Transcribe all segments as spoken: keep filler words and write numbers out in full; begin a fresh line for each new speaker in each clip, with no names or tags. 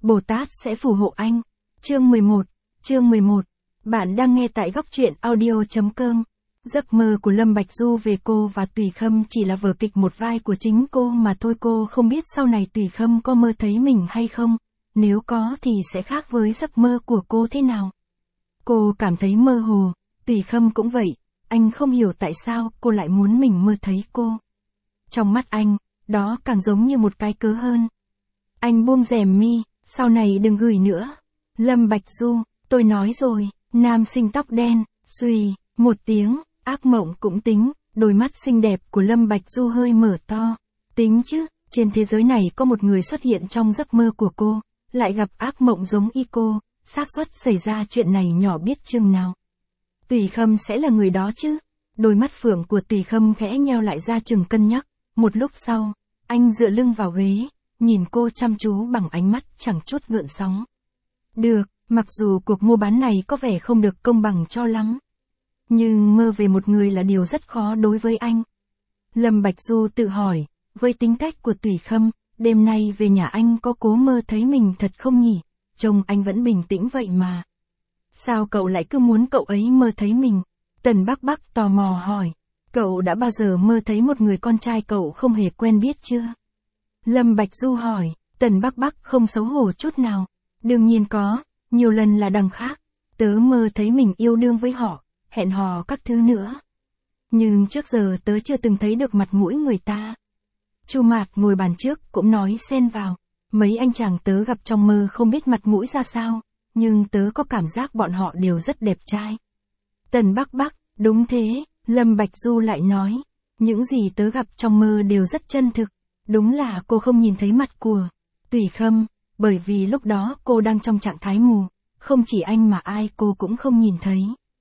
Bồ Tát sẽ phù hộ anh. Chương mười một, chương mười một. Bạn đang nghe tại góc truyện audio chấm com. Giấc mơ của Lâm Bạch Du về cô và Tùy Khâm chỉ là vở kịch một vai của chính cô mà thôi. Cô không biết sau này Tùy Khâm có mơ thấy mình hay không. Nếu có thì sẽ khác với giấc mơ của cô thế nào. Cô cảm thấy mơ hồ, Tùy Khâm cũng vậy. Anh không hiểu tại sao cô lại muốn mình mơ thấy cô. Trong mắt anh, đó càng giống như một cái cớ hơn. Anh buông rèm mi, sau này đừng gửi nữa. Lâm Bạch Du, tôi nói rồi, nam sinh tóc đen, xùy, một tiếng, ác mộng cũng tính, đôi mắt xinh đẹp của Lâm Bạch Du hơi mở to. Tính chứ, trên thế giới này có một người xuất hiện trong giấc mơ của cô, lại gặp ác mộng giống y cô, xác suất xảy ra chuyện này nhỏ biết chừng nào. Tùy Khâm sẽ là người đó chứ? Đôi mắt phượng của Tùy Khâm khẽ nheo lại ra chừng cân nhắc, một lúc sau, anh dựa lưng vào ghế, nhìn cô chăm chú bằng ánh mắt chẳng chút gợn sóng. Được, mặc dù cuộc mua bán này có vẻ không được công bằng cho lắm. Nhưng mơ về một người là điều rất khó đối với anh. Lâm Bạch Du tự hỏi, với tính cách của Tùy Khâm, đêm nay về nhà anh có cố mơ thấy mình thật không nhỉ? Trông anh vẫn bình tĩnh vậy mà. Sao cậu lại cứ muốn cậu ấy mơ thấy mình? Tần Bắc Bắc tò mò hỏi. Cậu đã bao giờ mơ thấy một người con trai cậu không hề quen biết chưa? Lâm Bạch Du hỏi. Tần Bắc Bắc không xấu hổ chút nào. Đương nhiên có, nhiều lần là đằng khác. Tớ mơ thấy mình yêu đương với họ, hẹn hò các thứ nữa. Nhưng trước giờ tớ chưa từng thấy được mặt mũi người ta. Chu Mạt ngồi bàn trước cũng nói xen vào. Mấy anh chàng tớ gặp trong mơ không biết mặt mũi ra sao, nhưng tớ có cảm giác bọn họ đều rất đẹp trai. Tần Bắc Bắc, đúng thế, Lâm Bạch Du lại nói. Những gì tớ gặp trong mơ đều rất chân thực. Đúng là cô không nhìn thấy mặt của Tùy Khâm, bởi vì lúc đó cô đang trong trạng thái mù, không chỉ anh mà ai cô cũng không nhìn thấy.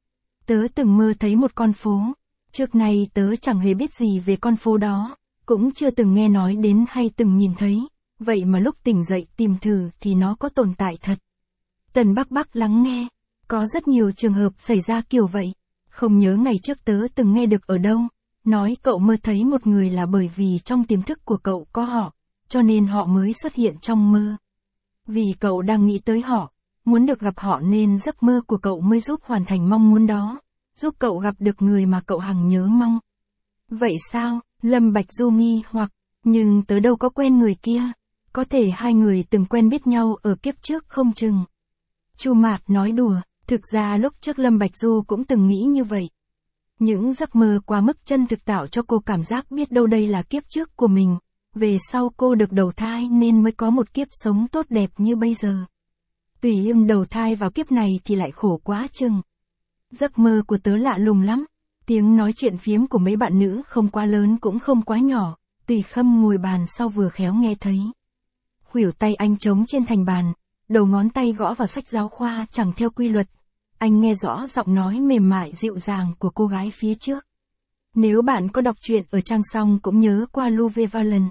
Tớ từng mơ thấy một con phố, trước nay tớ chẳng hề biết gì về con phố đó, cũng chưa từng nghe nói đến hay từng nhìn thấy, vậy mà lúc tỉnh dậy tìm thử thì nó có tồn tại thật. Tần Bắc Bắc lắng nghe, có rất nhiều trường hợp xảy ra kiểu vậy, không nhớ ngày trước tớ từng nghe được ở đâu, nói cậu mơ thấy một người là bởi vì trong tiềm thức của cậu có họ, cho nên họ mới xuất hiện trong mơ. Vì cậu đang nghĩ tới họ, muốn được gặp họ nên giấc mơ của cậu mới giúp hoàn thành mong muốn đó, giúp cậu gặp được người mà cậu hằng nhớ mong. Vậy sao? Lâm Bạch Du nghi hoặc, nhưng tớ đâu có quen người kia, có thể hai người từng quen biết nhau ở kiếp trước không chừng. Chu Mạt nói đùa, thực ra lúc trước Lâm Bạch Du cũng từng nghĩ như vậy. Những giấc mơ quá mức chân thực tạo cho cô cảm giác biết đâu đây là kiếp trước của mình, về sau cô được đầu thai nên mới có một kiếp sống tốt đẹp như bây giờ. Tùy im đầu thai vào kiếp này thì lại khổ quá chừng. Giấc mơ của tớ lạ lùng lắm, tiếng nói chuyện phiếm của mấy bạn nữ không quá lớn cũng không quá nhỏ, Tùy Khâm ngồi bàn sau vừa khéo nghe thấy. Khuỷu tay anh trống trên thành bàn, đầu ngón tay gõ vào sách giáo khoa chẳng theo quy luật. Anh nghe rõ giọng nói mềm mại dịu dàng của cô gái phía trước. Nếu bạn có đọc truyện ở trang xong cũng nhớ qua Luve Valen.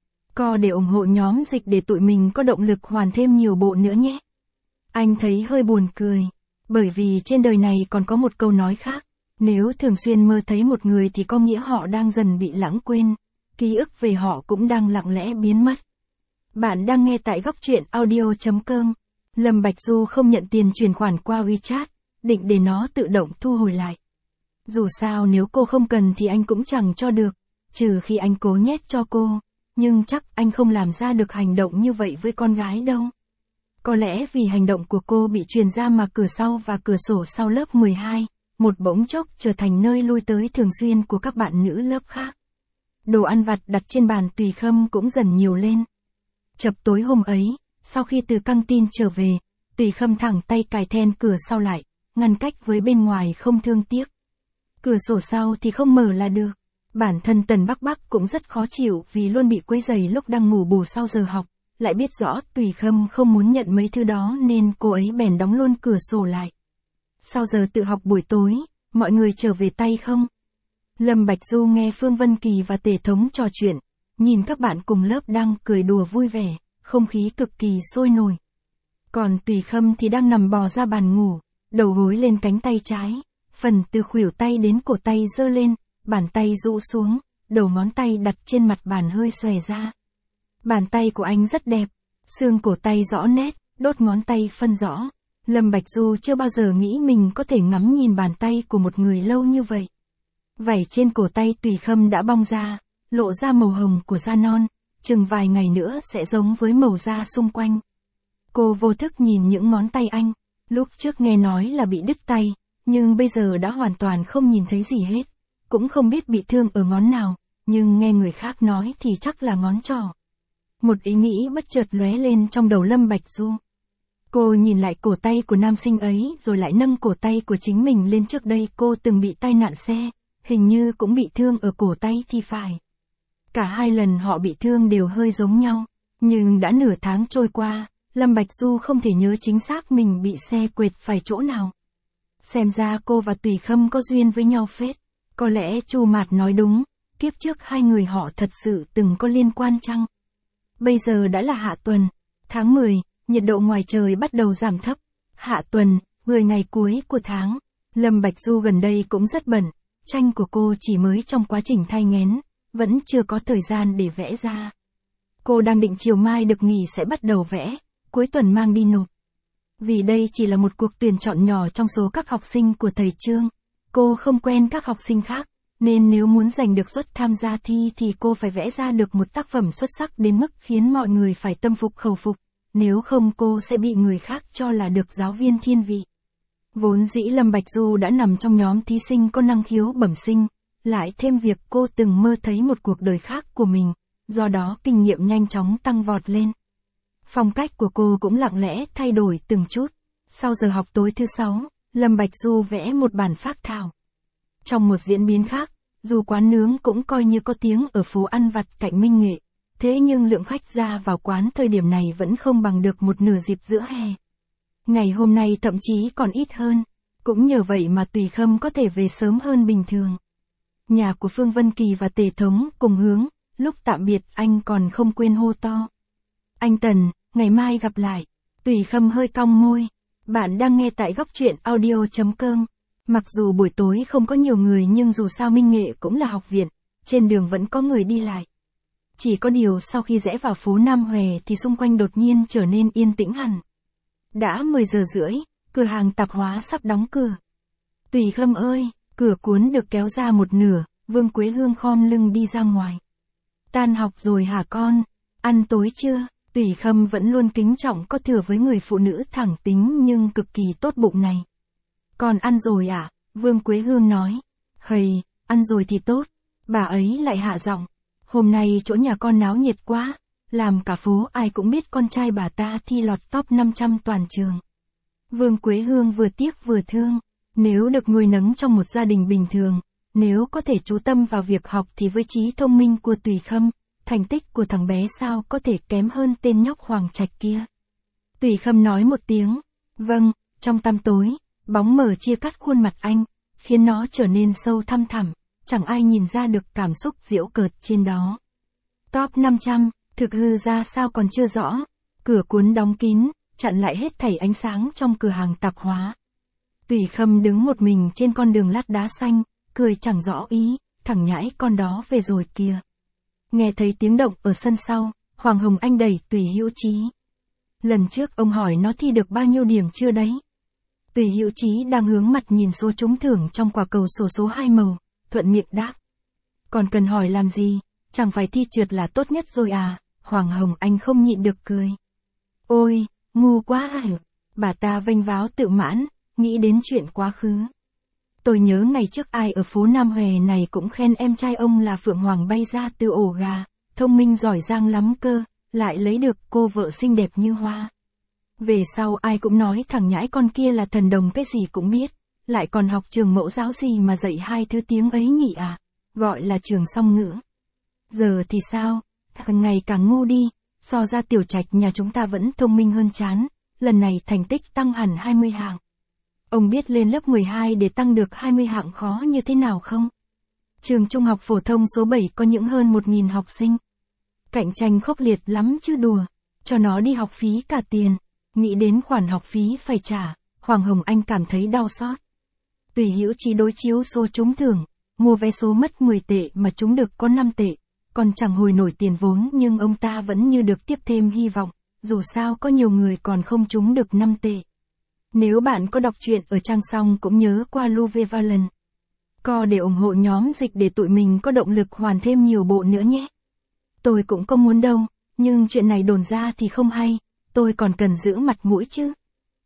Co để ủng hộ nhóm dịch để tụi mình có động lực hoàn thêm nhiều bộ nữa nhé. Anh thấy hơi buồn cười, bởi vì trên đời này còn có một câu nói khác. Nếu thường xuyên mơ thấy một người thì có nghĩa họ đang dần bị lãng quên, ký ức về họ cũng đang lặng lẽ biến mất. Bạn đang nghe tại góc truyện audio chấm com. Lâm Bạch Du không nhận tiền chuyển khoản qua WeChat, định để nó tự động thu hồi lại. Dù sao nếu cô không cần thì anh cũng chẳng cho được, trừ khi anh cố nhét cho cô, nhưng chắc anh không làm ra được hành động như vậy với con gái đâu. Có lẽ vì hành động của cô bị truyền ra mà cửa sau và cửa sổ sau lớp mười hai, một bỗng chốc trở thành nơi lui tới thường xuyên của các bạn nữ lớp khác. Đồ ăn vặt đặt trên bàn Tùy Khâm cũng dần nhiều lên. Chập tối hôm ấy, sau khi từ căng tin trở về, Tùy Khâm thẳng tay cài then cửa sau lại, ngăn cách với bên ngoài không thương tiếc. Cửa sổ sau thì không mở là được. Bản thân Tần Bắc Bắc cũng rất khó chịu vì luôn bị quấy rầy lúc đang ngủ bù sau giờ học, lại biết rõ Tùy Khâm không muốn nhận mấy thứ đó nên cô ấy bèn đóng luôn cửa sổ lại. Sau giờ tự học buổi tối, mọi người trở về tay không? Lâm Bạch Du nghe Phương Vân Kỳ và Tề Thống trò chuyện, nhìn các bạn cùng lớp đang cười đùa vui vẻ, không khí cực kỳ sôi nổi. Còn Tùy Khâm thì đang nằm bò ra bàn ngủ, đầu gối lên cánh tay trái, phần từ khuỷu tay đến cổ tay giơ lên, bàn tay rũ xuống, đầu ngón tay đặt trên mặt bàn hơi xòe ra. Bàn tay của anh rất đẹp, xương cổ tay rõ nét, đốt ngón tay phân rõ. Lâm Bạch Du chưa bao giờ nghĩ mình có thể ngắm nhìn bàn tay của một người lâu như vậy. Vảy trên cổ tay Tùy Khâm đã bong ra, lộ ra màu hồng của da non, chừng vài ngày nữa sẽ giống với màu da xung quanh. Cô vô thức nhìn những ngón tay anh, lúc trước nghe nói là bị đứt tay, nhưng bây giờ đã hoàn toàn không nhìn thấy gì hết, cũng không biết bị thương ở ngón nào, nhưng nghe người khác nói thì chắc là ngón trỏ. Một ý nghĩ bất chợt lóe lên trong đầu Lâm Bạch Du. Cô nhìn lại cổ tay của nam sinh ấy rồi lại nâng cổ tay của chính mình lên. Trước đây cô từng bị tai nạn xe, hình như cũng bị thương ở cổ tay thì phải. Cả hai lần họ bị thương đều hơi giống nhau, nhưng đã nửa tháng trôi qua, Lâm Bạch Du không thể nhớ chính xác mình bị xe quệt phải chỗ nào. Xem ra cô và Tùy Khâm có duyên với nhau phết, có lẽ Chu Mạt nói đúng, kiếp trước hai người họ thật sự từng có liên quan chăng? Bây giờ đã là hạ tuần, tháng mười, nhiệt độ ngoài trời bắt đầu giảm thấp. Hạ tuần, mười ngày cuối của tháng. Lâm Bạch Du gần đây cũng rất bận, tranh của cô chỉ mới trong quá trình thai nghén, vẫn chưa có thời gian để vẽ ra. Cô đang định chiều mai được nghỉ sẽ bắt đầu vẽ, cuối tuần mang đi nộp. Vì đây chỉ là một cuộc tuyển chọn nhỏ trong số các học sinh của thầy Trương, cô không quen các học sinh khác, nên nếu muốn giành được suất tham gia thi thì cô phải vẽ ra được một tác phẩm xuất sắc đến mức khiến mọi người phải tâm phục khẩu phục, nếu không cô sẽ bị người khác cho là được giáo viên thiên vị. Vốn dĩ Lâm Bạch Du đã nằm trong nhóm thí sinh có năng khiếu bẩm sinh, lại thêm việc cô từng mơ thấy một cuộc đời khác của mình, do đó kinh nghiệm nhanh chóng tăng vọt lên. Phong cách của cô cũng lặng lẽ thay đổi từng chút. Sau giờ học tối thứ sáu, Lâm Bạch Du vẽ một bản phác thảo. Trong một diễn biến khác, dù quán nướng cũng coi như có tiếng ở phố ăn vặt cạnh Minh Nghệ, thế nhưng lượng khách ra vào quán thời điểm này vẫn không bằng được một nửa dịp giữa hè. Ngày hôm nay thậm chí còn ít hơn, cũng nhờ vậy mà Tùy Khâm có thể về sớm hơn bình thường. Nhà của Phương Vân Kỳ và Tề Thống cùng hướng, lúc tạm biệt anh còn không quên hô to. Anh Tần, ngày mai gặp lại. Tùy Khâm hơi cong môi. Bạn đang nghe tại góc truyện audio chấm com. Mặc dù buổi tối không có nhiều người nhưng dù sao Minh Nghệ cũng là học viện, trên đường vẫn có người đi lại. Chỉ có điều sau khi rẽ vào phố Nam Hòe thì xung quanh đột nhiên trở nên yên tĩnh hẳn. Đã mười giờ rưỡi, cửa hàng tạp hóa sắp đóng cửa. Tùy Khâm ơi, cửa cuốn được kéo ra một nửa, Vương Quế Hương khom lưng đi ra ngoài. Tan học rồi hả con? Ăn tối chưa? Tùy Khâm vẫn luôn kính trọng có thừa với người phụ nữ thẳng tính nhưng cực kỳ tốt bụng này. Con ăn rồi à? Vương Quế Hương nói. Hầy, ăn rồi thì tốt. Bà ấy lại hạ giọng. Hôm nay chỗ nhà con náo nhiệt quá, làm cả phố ai cũng biết con trai bà ta thi lọt top năm trăm toàn trường. Vương Quế Hương vừa tiếc vừa thương. Nếu được nuôi nấng trong một gia đình bình thường, nếu có thể chú tâm vào việc học thì với trí thông minh của Tùy Khâm, thành tích của thằng bé sao có thể kém hơn tên nhóc Hoàng Trạch kia. Tùy Khâm nói một tiếng. Vâng, trong tăm tối, bóng mờ chia cắt khuôn mặt anh, khiến nó trở nên sâu thăm thẳm, chẳng ai nhìn ra được cảm xúc giễu cợt trên đó. Top năm trăm, thực hư ra sao còn chưa rõ, cửa cuốn đóng kín, chặn lại hết thảy ánh sáng trong cửa hàng tạp hóa. Tùy Khâm đứng một mình trên con đường lát đá xanh, cười chẳng rõ ý, thằng nhãi con đó về rồi kìa. Nghe thấy tiếng động ở sân sau, Hoàng Hồng Anh đẩy Tùy Hữu Chí. Lần trước ông hỏi nó thi được bao nhiêu điểm chưa đấy? Tùy Hữu Chí đang hướng mặt nhìn số trúng thưởng trong quả cầu sổ số hai màu, thuận miệng đáp. Còn cần hỏi làm gì, chẳng phải thi trượt là tốt nhất rồi à? Hoàng Hồng Anh không nhịn được cười. Ôi, ngu quá à? Bà ta vênh váo tự mãn, nghĩ đến chuyện quá khứ. Tôi nhớ ngày trước ai ở phố Nam Hòe này cũng khen em trai ông là Phượng Hoàng bay ra từ ổ gà, thông minh giỏi giang lắm cơ, lại lấy được cô vợ xinh đẹp như hoa. Về sau ai cũng nói thằng nhãi con kia là thần đồng cái gì cũng biết, lại còn học trường mẫu giáo gì mà dạy hai thứ tiếng ấy nhỉ à, gọi là trường song ngữ. Giờ thì sao, thằng ngày càng ngu đi, so ra Tiểu Trạch nhà chúng ta vẫn thông minh hơn chán, lần này thành tích tăng hẳn hai mươi hạng. Ông biết lên lớp mười hai để tăng được hai mươi hạng khó như thế nào không? Trường trung học phổ thông số bảy có những hơn một nghìn học sinh. Cạnh tranh khốc liệt lắm chứ đùa, cho nó đi học phí cả tiền, nghĩ đến khoản học phí phải trả, Hoàng Hồng Anh cảm thấy đau xót. Tùy Hữu Chí đối chiếu số trúng thưởng, mua vé số mất mười tệ mà trúng được có năm tệ, còn chẳng hồi nổi tiền vốn nhưng ông ta vẫn như được tiếp thêm hy vọng, dù sao có nhiều người còn không trúng được năm tệ. Nếu bạn có đọc truyện ở trang xong cũng nhớ qua Luvevalent Co để ủng hộ nhóm dịch để tụi mình có động lực hoàn thêm nhiều bộ nữa nhé. Tôi cũng có muốn đâu, nhưng chuyện này đồn ra thì không hay, tôi còn cần giữ mặt mũi chứ.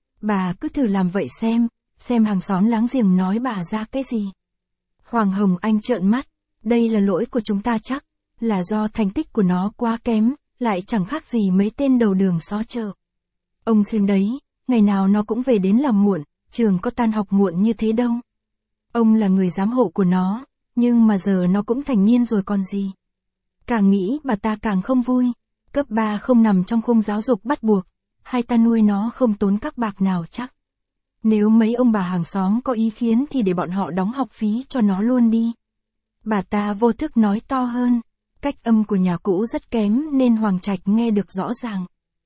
Bà cứ thử làm vậy xem, xem hàng xóm láng giềng nói bà ra cái gì. Hoàng Hồng Anh trợn mắt, đây là lỗi của chúng ta chắc, là do thành tích của nó quá kém, lại chẳng khác gì mấy tên đầu đường xó chợ. Ông xem đấy, ngày nào nó cũng về đến làm muộn, trường có tan học muộn như thế đâu. Ông là người giám hộ của nó, nhưng mà giờ nó cũng thành niên rồi còn gì. Càng nghĩ bà ta càng không vui, cấp ba không nằm trong khung giáo dục bắt buộc, hay ta nuôi nó không tốn các bạc nào chắc. Nếu mấy ông bà hàng xóm có ý kiến thì để bọn họ đóng học phí cho nó luôn đi. Bà ta vô thức nói to hơn, cách âm của nhà cũ rất kém nên Hoàng Trạch nghe được rõ ràng.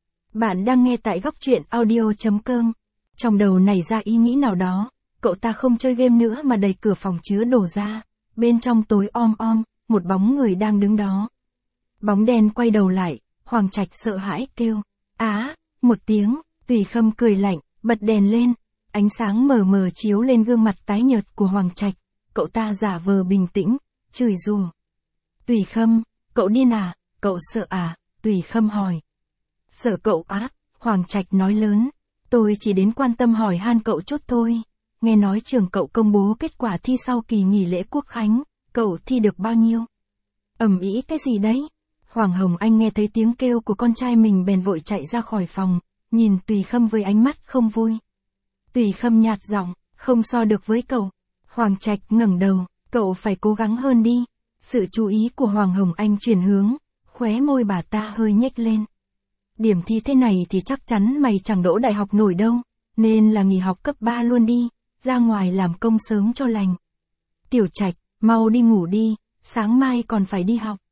Bạn đang nghe tại góc truyện audio chấm com. Trong đầu nảy ra ý nghĩ nào đó, cậu ta không chơi game nữa mà đẩy cửa phòng chứa đồ ra. Bên trong tối om om, một bóng người đang đứng đó. Bóng đen quay đầu lại, Hoàng Trạch sợ hãi kêu. Á, một tiếng, Tùy Khâm cười lạnh, bật đèn lên. Ánh sáng mờ mờ chiếu lên gương mặt tái nhợt của Hoàng Trạch. Cậu ta giả vờ bình tĩnh, chửi rủa. Tùy Khâm, cậu điên à, cậu sợ à, Tùy Khâm hỏi. Sợ cậu á, Hoàng Trạch nói lớn. Tôi chỉ đến quan tâm hỏi han cậu chút thôi. Nghe nói trường cậu công bố kết quả thi sau kỳ nghỉ lễ Quốc Khánh, cậu thi được bao nhiêu? Ầm ĩ cái gì đấy? Hoàng Hồng Anh nghe thấy tiếng kêu của con trai mình bèn vội chạy ra khỏi phòng, nhìn Tùy Khâm với ánh mắt không vui. Tùy Khâm nhạt giọng, không so được với cậu. Hoàng Trạch ngẩng đầu, cậu phải cố gắng hơn đi. Sự chú ý của Hoàng Hồng Anh chuyển hướng, khóe môi bà ta hơi nhếch lên. Điểm thi thế này thì chắc chắn mày chẳng đỗ đại học nổi đâu, nên là nghỉ học cấp ba luôn đi, ra ngoài làm công sớm cho lành. Tiểu Trạch, mau đi ngủ đi, sáng mai còn phải đi học.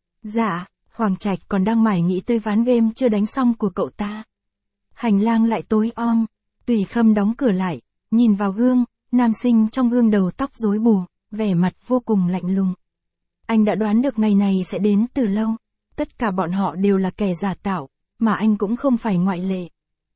Dạ, Hoàng Trạch còn đang mải nghĩ tới ván game chưa đánh xong của cậu ta. Hành lang lại tối om, Tùy Khâm đóng cửa lại, nhìn vào gương, nam sinh trong gương đầu tóc rối bù, vẻ mặt vô cùng lạnh lùng. Anh đã đoán được ngày này sẽ đến từ lâu, tất cả bọn họ đều là kẻ giả tạo, mà anh cũng không phải ngoại lệ.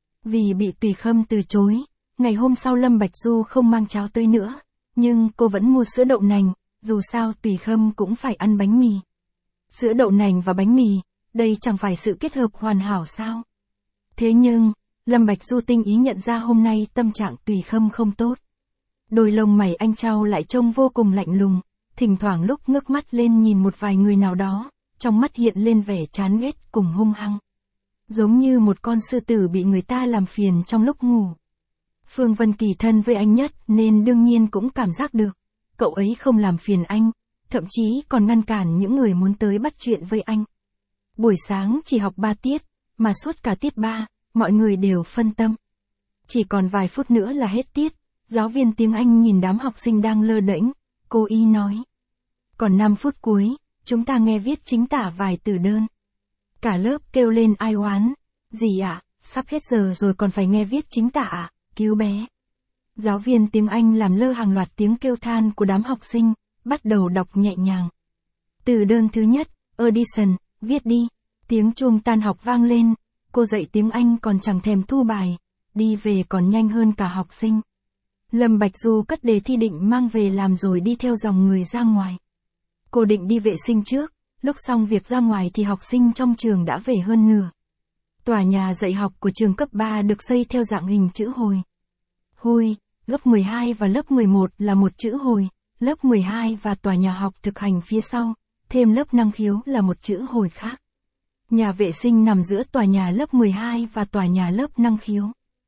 Vì bị Tùy Khâm từ chối, ngày hôm sau Lâm Bạch Du không mang cháo tới nữa, nhưng cô vẫn mua sữa đậu nành, dù sao Tùy Khâm cũng phải ăn bánh mì. Sữa đậu nành và bánh mì, đây chẳng phải sự kết hợp hoàn hảo sao? Thế nhưng, Lâm Bạch Du tinh ý nhận ra hôm nay tâm trạng Tùy Khâm không tốt. Đôi lông mày anh trao lại trông vô cùng lạnh lùng, thỉnh thoảng lúc ngước mắt lên nhìn một vài người nào đó, trong mắt hiện lên vẻ chán ghét cùng hung hăng. Giống như một con sư tử bị người ta làm phiền trong lúc ngủ. Phương Vân Kỳ thân với anh nhất nên đương nhiên cũng cảm giác được, cậu ấy không làm phiền anh, thậm chí còn ngăn cản những người muốn tới bắt chuyện với anh. Buổi sáng chỉ học ba tiết, mà suốt cả tiết ba, mọi người đều phân tâm. Chỉ còn vài phút nữa là hết tiết, giáo viên tiếng Anh nhìn đám học sinh đang lơ đễnh, cô y nói. Còn năm phút cuối, chúng ta nghe viết chính tả vài từ đơn. Cả lớp kêu lên ai oán. Gì ạ, à? Sắp hết giờ rồi còn phải nghe viết chính tả à? Cứu bé. Giáo viên tiếng Anh làm lơ hàng loạt tiếng kêu than của đám học sinh, bắt đầu đọc nhẹ nhàng. Từ đơn thứ nhất, audition, viết đi. Tiếng chuông tan học vang lên, cô dạy tiếng Anh còn chẳng thèm thu bài, đi về còn nhanh hơn cả học sinh. Lâm Bạch Du cất đề thi định mang về làm rồi đi theo dòng người ra ngoài. Cô định đi vệ sinh trước, lúc xong việc ra ngoài thì học sinh trong trường đã về hơn nửa. Tòa nhà dạy học của trường cấp ba được xây theo dạng hình chữ hồi. Hồi, lớp mười hai và lớp mười một là một chữ hồi, lớp mười hai và tòa nhà học thực hành phía sau, thêm lớp năng khiếu là một chữ hồi khác. Nhà vệ sinh nằm giữa tòa nhà lớp mười hai và tòa nhà lớp năng khiếu.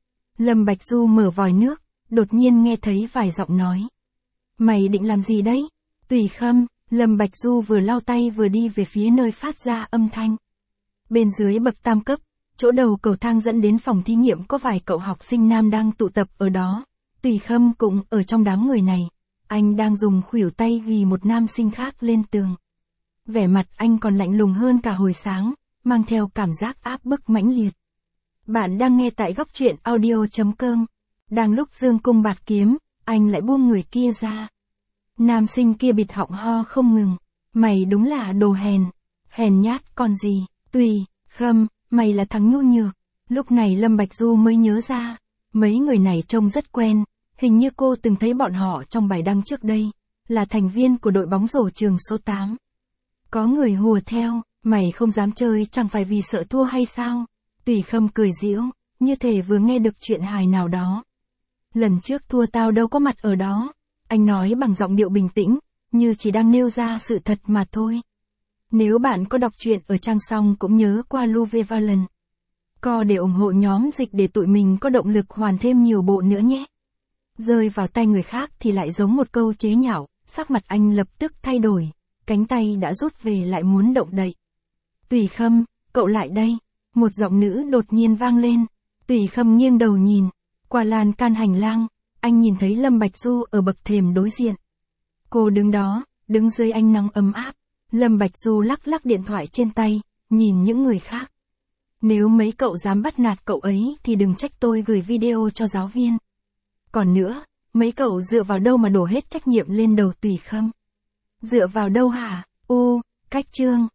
Lâm Bạch Du mở vòi nước, đột nhiên nghe thấy vài giọng nói. Mày định làm gì đấy? Tùy Khâm, Lâm Bạch Du vừa lau tay vừa đi về phía nơi phát ra âm thanh. Bên dưới bậc tam cấp, chỗ đầu cầu thang dẫn đến phòng thí nghiệm có vài cậu học sinh nam đang tụ tập ở đó. Tùy Khâm cũng ở trong đám người này. Anh đang dùng khuỷu tay ghi một nam sinh khác lên tường. Vẻ mặt anh còn lạnh lùng hơn cả hồi sáng, mang theo cảm giác áp bức mãnh liệt. Bạn đang nghe tại góc truyện audio chấm com. Đang lúc dương cung bạt kiếm, anh lại buông người kia ra. Nam sinh kia bịt họng ho không ngừng. Mày đúng là đồ hèn. Hèn nhát con gì. Tùy Khâm, mày là thằng nhu nhược. Lúc này Lâm Bạch Du mới nhớ ra, mấy người này trông rất quen, hình như cô từng thấy bọn họ trong bài đăng trước đây, là thành viên của đội bóng rổ trường số tám. Có người hùa theo, mày không dám chơi chẳng phải vì sợ thua hay sao? Tùy Khâm cười giễu, như thể vừa nghe được chuyện hài nào đó. Lần trước thua tao đâu có mặt ở đó. Anh nói bằng giọng điệu bình tĩnh, như chỉ đang nêu ra sự thật mà thôi. Nếu bạn có đọc truyện ở trang xong cũng nhớ qua Luve Valen. Co để ủng hộ nhóm dịch để tụi mình có động lực hoàn thêm nhiều bộ nữa nhé. Rơi vào tay người khác thì lại giống một câu chế nhạo, sắc mặt anh lập tức thay đổi, cánh tay đã rút về lại muốn động đậy. Tùy Khâm, cậu lại đây. Một giọng nữ đột nhiên vang lên. Tùy Khâm nghiêng đầu nhìn, qua lan can hành lang, anh nhìn thấy Lâm Bạch Du ở bậc thềm đối diện. Cô đứng đó, đứng dưới ánh nắng ấm áp. Lâm Bạch Du lắc lắc điện thoại trên tay, nhìn những người khác. Nếu mấy cậu dám bắt nạt cậu ấy thì đừng trách tôi gửi video cho giáo viên. Còn nữa, mấy cậu dựa vào đâu mà đổ hết trách nhiệm lên đầu Tùy Khâm? Dựa vào đâu hả? Ô, cách chương.